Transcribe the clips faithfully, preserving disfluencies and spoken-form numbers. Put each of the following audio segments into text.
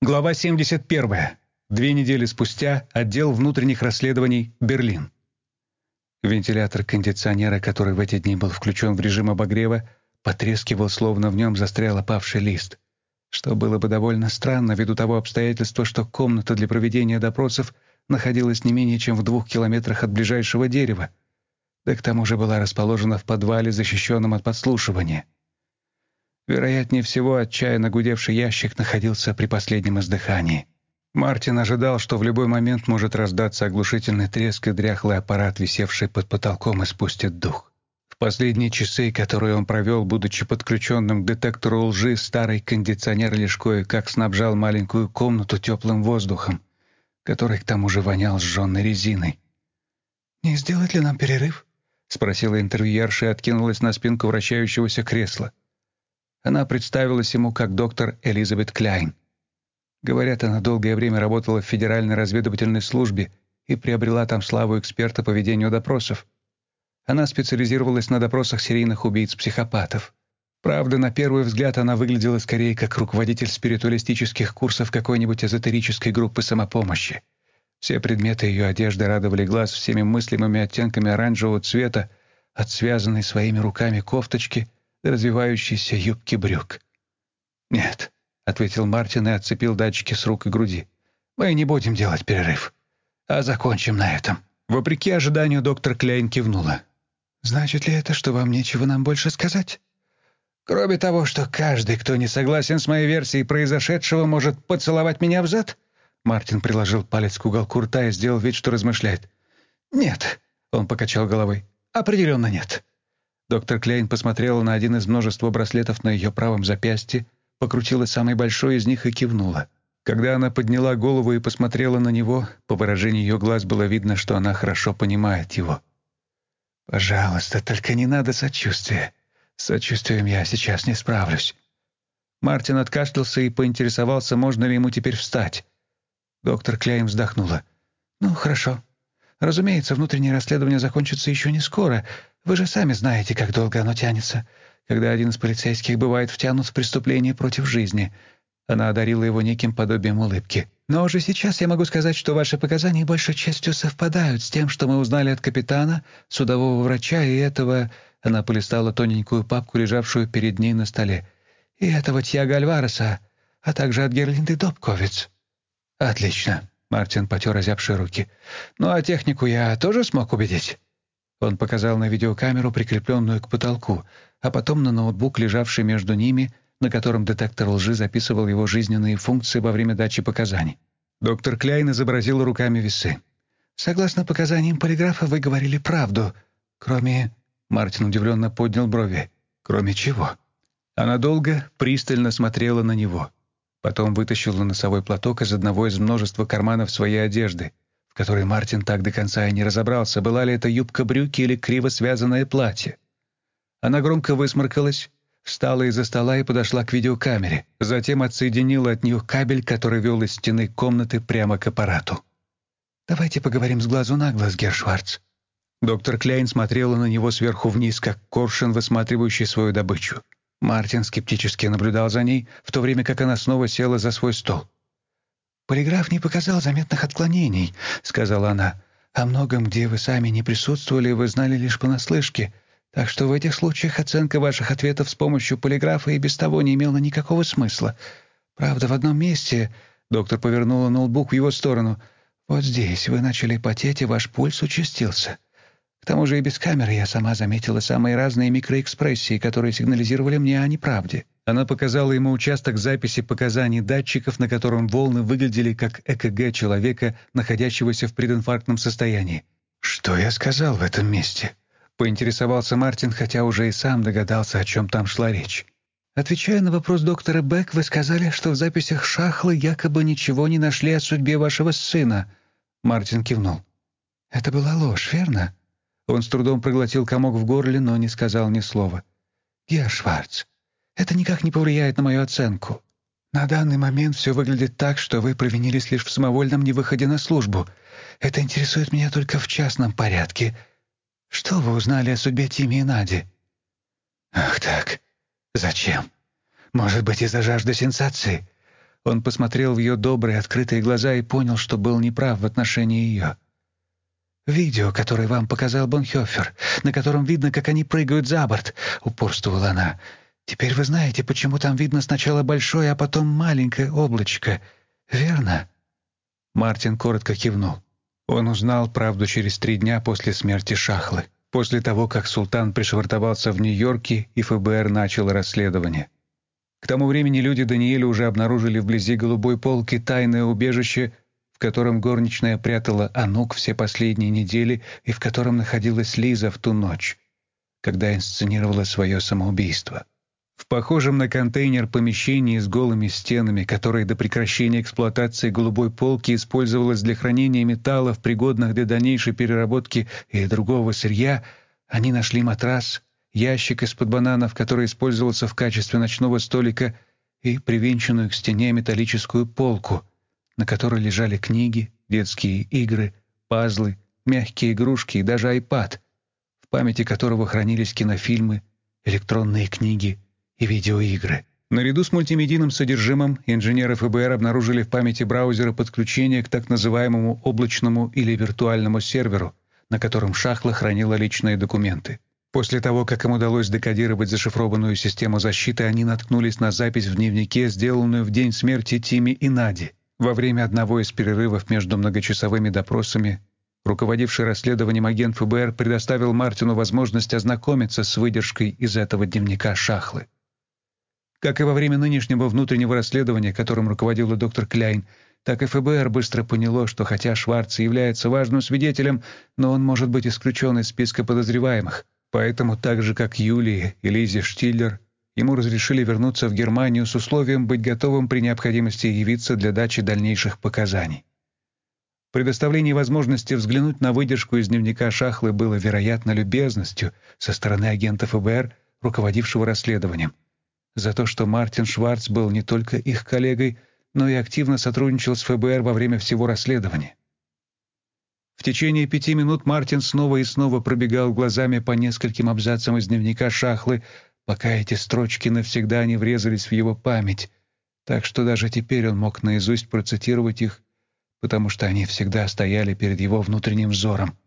Глава семьдесят первая. Две недели спустя. Отдел внутренних расследований. Берлин. Вентилятор кондиционера, который в эти дни был включен в режим обогрева, потрескивал, словно в нем застрял опавший лист. Что было бы довольно странно, ввиду того обстоятельства, что комната для проведения допросов находилась не менее чем в двух километрах от ближайшего дерева, да к тому же была расположена в подвале, защищенном от подслушивания. Вероятнее всего, отчаянно гудевший ящик находился при последнем издыхании. Мартин ожидал, что в любой момент может раздаться оглушительный треск, и дряхлый аппарат, висевший под потолком, испустит дух. В последние часы, которые он провел, будучи подключенным к детектору лжи, старый кондиционер лишь кое-как снабжал маленькую комнату теплым воздухом, который к тому же вонял сжженной резиной. «Не сделать ли нам перерыв?» — спросила интервьюерша и откинулась на спинку вращающегося кресла. Она представилась ему как доктор Элизабет Кляйн. Говорят, она долгое время работала в Федеральной разведывательной службе и приобрела там славу эксперта по ведению допросов. Она специализировалась на допросах серийных убийц-психопатов. Правда, на первый взгляд она выглядела скорее как руководитель спиритуалистических курсов какой-нибудь эзотерической группы самопомощи. Все предметы ее одежды радовали глаз всеми мыслимыми оттенками оранжевого цвета, от связанной своими руками кофточки до развивающейся юбки брюк. «Нет», — ответил Мартин и отцепил датчики с рук и груди. «Мы не будем делать перерыв, а закончим на этом». Вопреки ожиданию, доктор Кляйн кивнула. «Значит ли это, что вам нечего нам больше сказать?» «Кроме того, что каждый, кто не согласен с моей версией произошедшего, может поцеловать меня в зад?» Мартин приложил палец к уголку рта и сделал вид, что размышляет. «Нет», — он покачал головой, — «определенно нет». Доктор Кляйн посмотрела на один из множества браслетов на ее правом запястье, покрутила самый большой из них и кивнула. Когда она подняла голову и посмотрела на него, по выражению ее глаз было видно, что она хорошо понимает его. «Пожалуйста, только не надо сочувствия. С сочувствием я сейчас не справлюсь». Мартин откашлялся и поинтересовался, можно ли ему теперь встать. Доктор Кляйн вздохнула. «Ну, хорошо. Разумеется, внутреннее расследование закончится еще не скоро. Вы же сами знаете, как долго оно тянется, когда один из полицейских бывает втянут в преступление против жизни». Она одарила его неким подобием улыбки. «Но уже сейчас я могу сказать, что ваши показания большей частью совпадают с тем, что мы узнали от капитана, судового врача и этого...» Она полистала тоненькую папку, лежавшую перед ней на столе. «И этого Тьяго Альвареса, а также от Герлинды Добковиц». «Отлично», — Мартин потер озябшие руки. «Ну а технику я тоже смог убедить?» Он показал на видеокамеру, прикрепленную к потолку, а потом на ноутбук, лежавший между ними, на котором детектор лжи записывал его жизненные функции во время дачи показаний. Доктор Кляйн изобразил руками весы. «Согласно показаниям полиграфа, вы говорили правду, кроме...» Мартин удивленно поднял брови. «Кроме чего?» Она долго, пристально смотрела на него. Потом вытащила носовой платок из одного из множества карманов своей одежды, в которой Мартин так до конца и не разобрался, была ли это юбка-брюки или криво связанное платье. Она громко высморкалась, встала из-за стола и подошла к видеокамере, затем отсоединила от нее кабель, который вел из стены комнаты прямо к аппарату. «Давайте поговорим с глазу на глаз, Герр Шварц». Доктор Кляйн смотрела на него сверху вниз, как коршун, высматривающий свою добычу. Мартин скептически наблюдал за ней, в то время как она снова села за свой стол. «Полиграф не показал заметных отклонений», — сказала она. «О многом, где вы сами не присутствовали, вы знали лишь понаслышке, так что в этих случаях оценка ваших ответов с помощью полиграфа и без того не имела никакого смысла. Правда, в одном месте...» — доктор повернула ноутбук в его сторону. «Вот здесь вы начали потеть, и ваш пульс участился. К тому же и без камеры я сама заметила самые разные микроэкспрессии, которые сигнализировали мне о неправде». Она показала ему участок записи показаний датчиков, на котором волны выглядели как ЭКГ человека, находящегося в прединфарктном состоянии. «Что я сказал в этом месте?» — поинтересовался Мартин, хотя уже и сам догадался, о чем там шла речь. «Отвечая на вопрос доктора Бек, вы сказали, что в записях Шахлы якобы ничего не нашли о судьбе вашего сына». Мартин кивнул. «Это была ложь, верно?» Он с трудом проглотил комок в горле, но не сказал ни слова. «Герр Шварц, это никак не повлияет на мою оценку. На данный момент все выглядит так, что вы провинились лишь в самовольном невыходе на службу. Это интересует меня только в частном порядке. Что вы узнали о судьбе Тимми и Нади?» «Ах так. Зачем? Может быть, из-за жажды сенсации?» Он посмотрел в ее добрые, открытые глаза и понял, что был неправ в отношении ее. «Видео, которое вам показал Бонхёфер, на котором видно, как они прыгают за борт», — упорствовала она. «Теперь вы знаете, почему там видно сначала большое, а потом маленькое облачко. Верно?» Мартин коротко кивнул. Он узнал правду через три дня после смерти Шахлы, после того, как султан пришвартовался в Нью-Йорке и эф бэ эр начало расследование. К тому времени люди Даниэля уже обнаружили вблизи Голубой полки тайное убежище, в котором горничная прятала Анук все последние недели и в котором находилась Лиза в ту ночь, когда инсценировала свое самоубийство. В похожем на контейнер помещении с голыми стенами, которое до прекращения эксплуатации Голубой полки использовалось для хранения металлов, пригодных для дальнейшей переработки и другого сырья, они нашли матрас, ящик из-под бананов, который использовался в качестве ночного столика, и привинченную к стене металлическую полку, на которой лежали книги, детские игры, пазлы, мягкие игрушки и даже айпад, в памяти которого хранились кинофильмы, электронные книги и видеоигры. Наряду с мультимедийным содержимым инженеры эф бэ эр обнаружили в памяти браузера подключение к так называемому облачному или виртуальному серверу, на котором Шахла хранила личные документы. После того, как им удалось декодировать зашифрованную систему защиты, они наткнулись на запись в дневнике, сделанную в день смерти Тими и Нади. Во время одного из перерывов между многочасовыми допросами руководивший расследованием агент эф бэ эр предоставил Мартину возможность ознакомиться с выдержкой из этого дневника Шахлы. Как и во время нынешнего внутреннего расследования, которым руководила доктор Кляйн, так и эф бэ эр быстро поняло, что хотя Шварц является важным свидетелем, но он может быть исключен из списка подозреваемых. Поэтому, так же как Юлии и Лизе Штиллер, ему разрешили вернуться в Германию с условием быть готовым при необходимости явиться для дачи дальнейших показаний. Предоставление возможности взглянуть на выдержку из дневника Шахлы было, вероятно, любезностью со стороны агента эф бэ эр, руководившего расследованием, за то, что Мартин Шварц был не только их коллегой, но и активно сотрудничал с эф бэ эр во время всего расследования. В течение пяти минут Мартин снова и снова пробегал глазами по нескольким абзацам из дневника Шахлы, пока эти строчки навсегда не врезались в его память, так что даже теперь он мог наизусть процитировать их, потому что они всегда стояли перед его внутренним взором.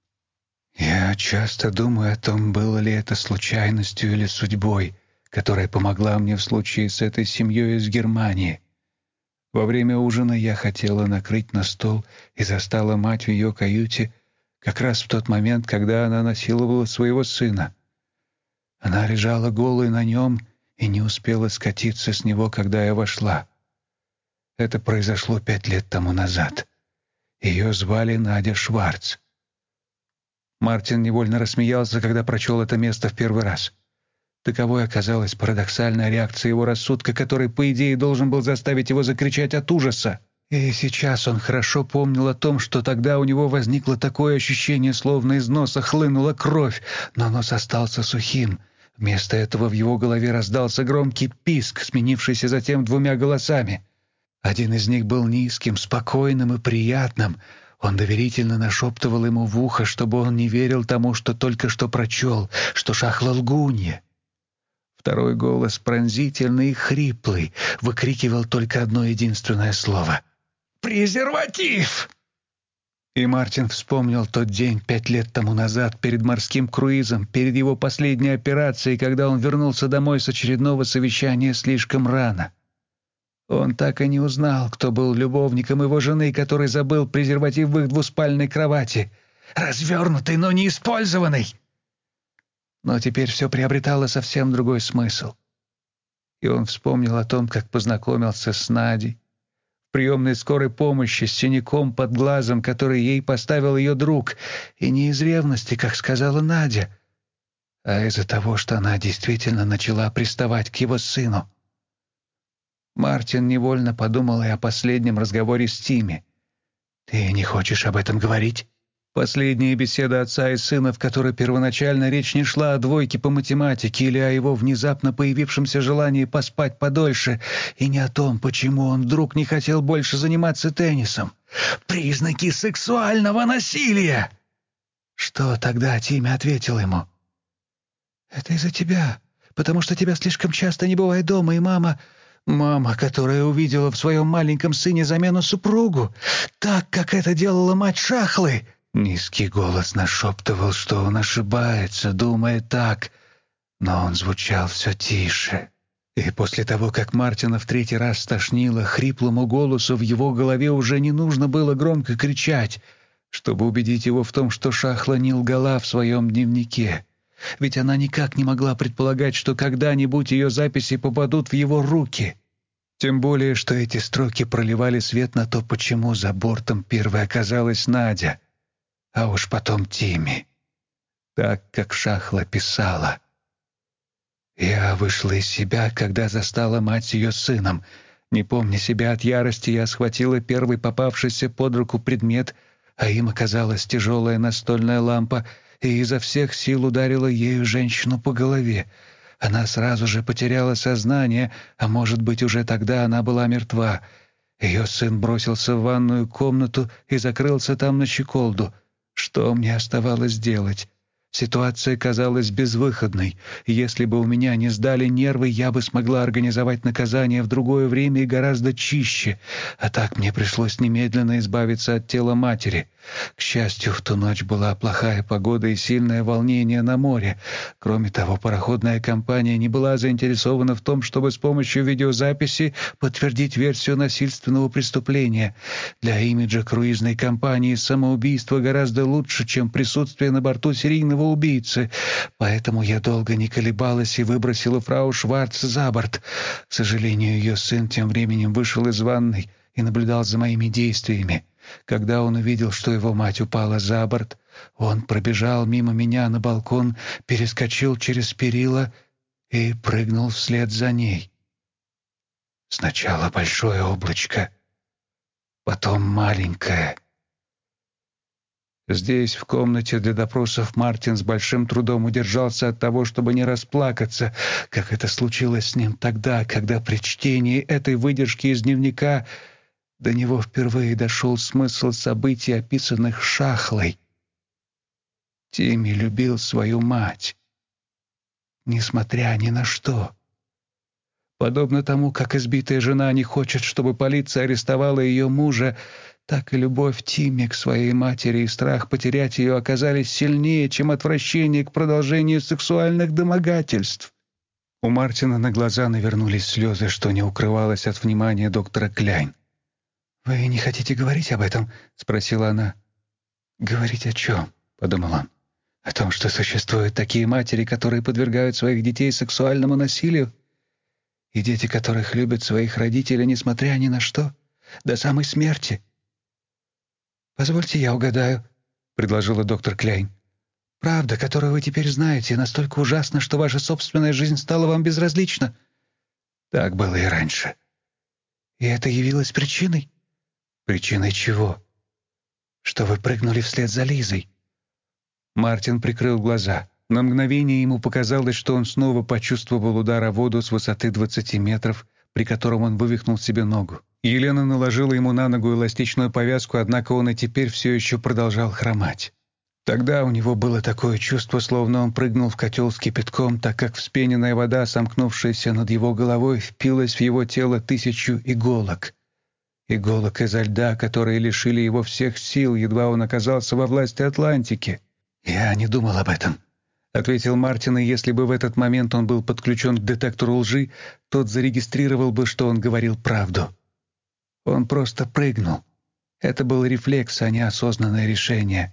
«Я часто думаю о том, было ли это случайностью или судьбой, которая помогла мне в случае с этой семьей из Германии. Во время ужина я хотела накрыть на стол и застала мать в ее каюте как раз в тот момент, когда она насиловала своего сына. Она лежала голой на нем и не успела скатиться с него, когда я вошла. Это произошло пять лет тому назад. Ее звали Надя Шварц». Мартин невольно рассмеялся, когда прочел это место в первый раз. Таковой оказалась парадоксальная реакция его рассудка, который, по идее, должен был заставить его закричать от ужаса. И сейчас он хорошо помнил о том, что тогда у него возникло такое ощущение, словно из носа хлынула кровь, но нос остался сухим. Вместо этого в его голове раздался громкий писк, сменившийся затем двумя голосами. Один из них был низким, спокойным и приятным. Он доверительно нашептывал ему в ухо, чтобы он не верил тому, что только что прочел, что Шахла лгунья. Второй голос, пронзительный и хриплый, выкрикивал только одно единственное слово — «Презерватив!» И Мартин вспомнил тот день пять лет тому назад перед морским круизом, перед его последней операцией, когда он вернулся домой с очередного совещания слишком рано. Он так и не узнал, кто был любовником его жены, который забыл презерватив в их двуспальной кровати. Развернутый, но не использованный. Но теперь все приобретало совсем другой смысл. И он вспомнил о том, как познакомился с Надей в приемной скорой помощи с синяком под глазом, который ей поставил ее друг, и не из ревности, как сказала Надя, а из-за того, что она действительно начала приставать к его сыну. Мартин невольно подумал и о последнем разговоре с Тимми. «Ты не хочешь об этом говорить?» Последняя беседа отца и сына, в которой первоначально речь не шла о двойке по математике или о его внезапно появившемся желании поспать подольше, и не о том, почему он вдруг не хотел больше заниматься теннисом. «Признаки сексуального насилия!» Что тогда Тимми ответил ему? «Это из-за тебя, потому что тебя слишком часто не бывает дома, и мама... Мама, которая увидела в своем маленьком сыне замену супругу, так, как это делала мать Шахлы. Низкий голос нашептывал, что он ошибается, думая так, но он звучал все тише. И после того, как Мартина в третий раз стошнило, хриплому голосу в его голове уже не нужно было громко кричать, чтобы убедить его в том, что Шахла не лгала в своем дневнике. Ведь она никак не могла предполагать, что когда-нибудь ее записи попадут в его руки. Тем более, что эти строки проливали свет на то, почему за бортом первой оказалась Надя, а уж потом Тимми. Так, как Шахла писала. Я вышла из себя, когда застала мать с ее сыном. Не помня себя от ярости, я схватила первый попавшийся под руку предмет, а им оказалась тяжелая настольная лампа, и изо всех сил ударила ею женщину по голове. Она сразу же потеряла сознание, а может быть, уже тогда она была мертва. Ее сын бросился в ванную комнату и закрылся там на щеколду. Что мне оставалось делать? Ситуация казалась безвыходной. Если бы у меня не сдали нервы, я бы смогла организовать наказание в другое время и гораздо чище. А так мне пришлось немедленно избавиться от тела матери. К счастью, в ту ночь была плохая погода и сильное волнение на море. Кроме того, пароходная компания не была заинтересована в том, чтобы с помощью видеозаписи подтвердить версию насильственного преступления. Для имиджа круизной компании самоубийство гораздо лучше, чем присутствие на борту серийного убийцы. Поэтому я долго не колебалась и выбросила фрау Шварц за борт. К сожалению, ее сын тем временем вышел из ванной и наблюдал за моими действиями. Когда он увидел, что его мать упала за борт, он пробежал мимо меня на балкон, перескочил через перила и прыгнул вслед за ней. Сначала большое облачко, потом маленькое. Здесь, в комнате для допросов, Мартин с большим трудом удержался от того, чтобы не расплакаться, как это случилось с ним тогда, когда при чтении этой выдержки из дневника до него впервые дошел смысл событий, описанных Шахлой. Тимми любил свою мать, несмотря ни на что. Подобно тому, как избитая жена не хочет, чтобы полиция арестовала ее мужа, так и любовь Тимми к своей матери и страх потерять ее оказались сильнее, чем отвращение к продолжению сексуальных домогательств. У Мартина на глаза навернулись слезы, что не укрывалось от внимания доктора Кляйн. «Вы не хотите говорить об этом?» — спросила она. «Говорить о чем?» — подумал он. «О том, что существуют такие матери, которые подвергают своих детей сексуальному насилию, и дети, которых любят своих родителей, несмотря ни на что, до самой смерти». «Позвольте я угадаю», — предложила доктор Кляйн. «Правда, которую вы теперь знаете, настолько ужасна, что ваша собственная жизнь стала вам безразлична». «Так было и раньше». «И это явилось причиной?» «Причиной чего?» «Что вы прыгнули вслед за Лизой». Мартин прикрыл глаза. На мгновение ему показалось, что он снова почувствовал удар о воду с высоты двадцати метров, при котором он вывихнул себе ногу. Елена наложила ему на ногу эластичную повязку, однако он и теперь все еще продолжал хромать. Тогда у него было такое чувство, словно он прыгнул в котел с кипятком, так как вспененная вода, сомкнувшаяся над его головой, впилась в его тело тысячу иголок. Иголок изо льда, которые лишили его всех сил, едва он оказался во власти Атлантики. «Я не думал об этом», — ответил Мартин, и если бы в этот момент он был подключен к детектору лжи, тот зарегистрировал бы, что он говорил правду. Он просто прыгнул. Это был рефлекс, а не осознанное решение.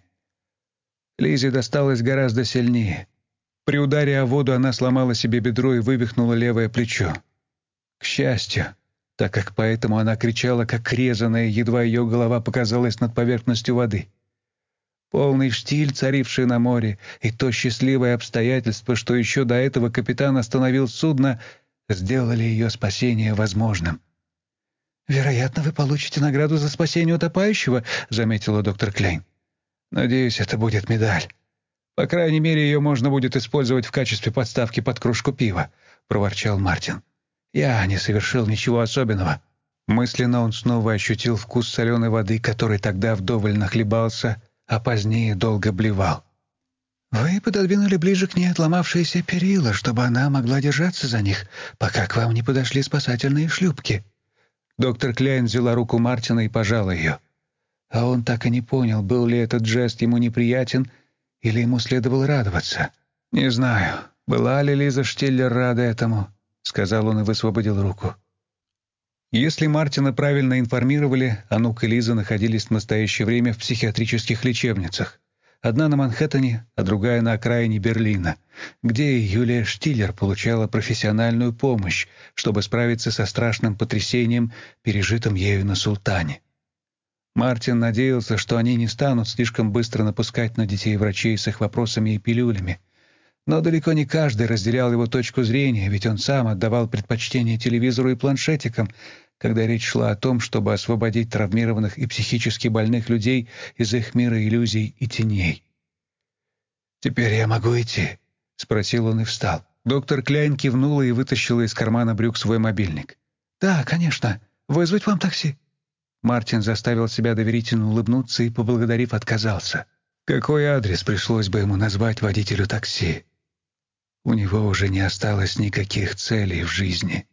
Лизе досталось гораздо сильнее. При ударе о воду она сломала себе бедро и вывихнула левое плечо. К счастью, так как поэтому она кричала, как резаная, едва ее голова показалась над поверхностью воды. Полный штиль, царивший на море, и то счастливое обстоятельство, что еще до этого капитан остановил судно, сделали ее спасение возможным. «Вероятно, вы получите награду за спасение утопающего», — заметила доктор Кляйн. «Надеюсь, это будет медаль. По крайней мере, ее можно будет использовать в качестве подставки под кружку пива», — проворчал Мартин. «Я не совершил ничего особенного». Мысленно он снова ощутил вкус соленой воды, который тогда вдоволь нахлебался, а позднее долго блевал. Вы пододвинули ближе к ней отломавшиеся перила, чтобы она могла держаться за них, пока к вам не подошли спасательные шлюпки». Доктор Кляйн взяла руку Мартина и пожала ее. А он так и не понял, был ли этот жест ему неприятен или ему следовало радоваться. «Не знаю, была ли Лиза Штиллер рада этому», — сказал он и высвободил руку. Если Мартина правильно информировали, Анук и Лиза находились в настоящее время в психиатрических лечебницах. Одна на Манхэттене, а другая на окраине Берлина, где Юлия Штиллер получала профессиональную помощь, чтобы справиться со страшным потрясением, пережитым ею на Султане. Мартин надеялся, что они не станут слишком быстро напускать на детей врачей с их вопросами и пилюлями. Но далеко не каждый разделял его точку зрения, ведь он сам отдавал предпочтение телевизору и планшетикам, когда речь шла о том, чтобы освободить травмированных и психически больных людей из их мира иллюзий и теней. «Теперь я могу идти?» — спросил он и встал. Доктор Кляйн кивнула и вытащила из кармана брюк свой мобильник. «Да, конечно. Вызвать вам такси?» Мартин заставил себя доверительно улыбнуться и, поблагодарив, отказался. Какой адрес пришлось бы ему назвать водителю такси? У него уже не осталось никаких целей в жизни.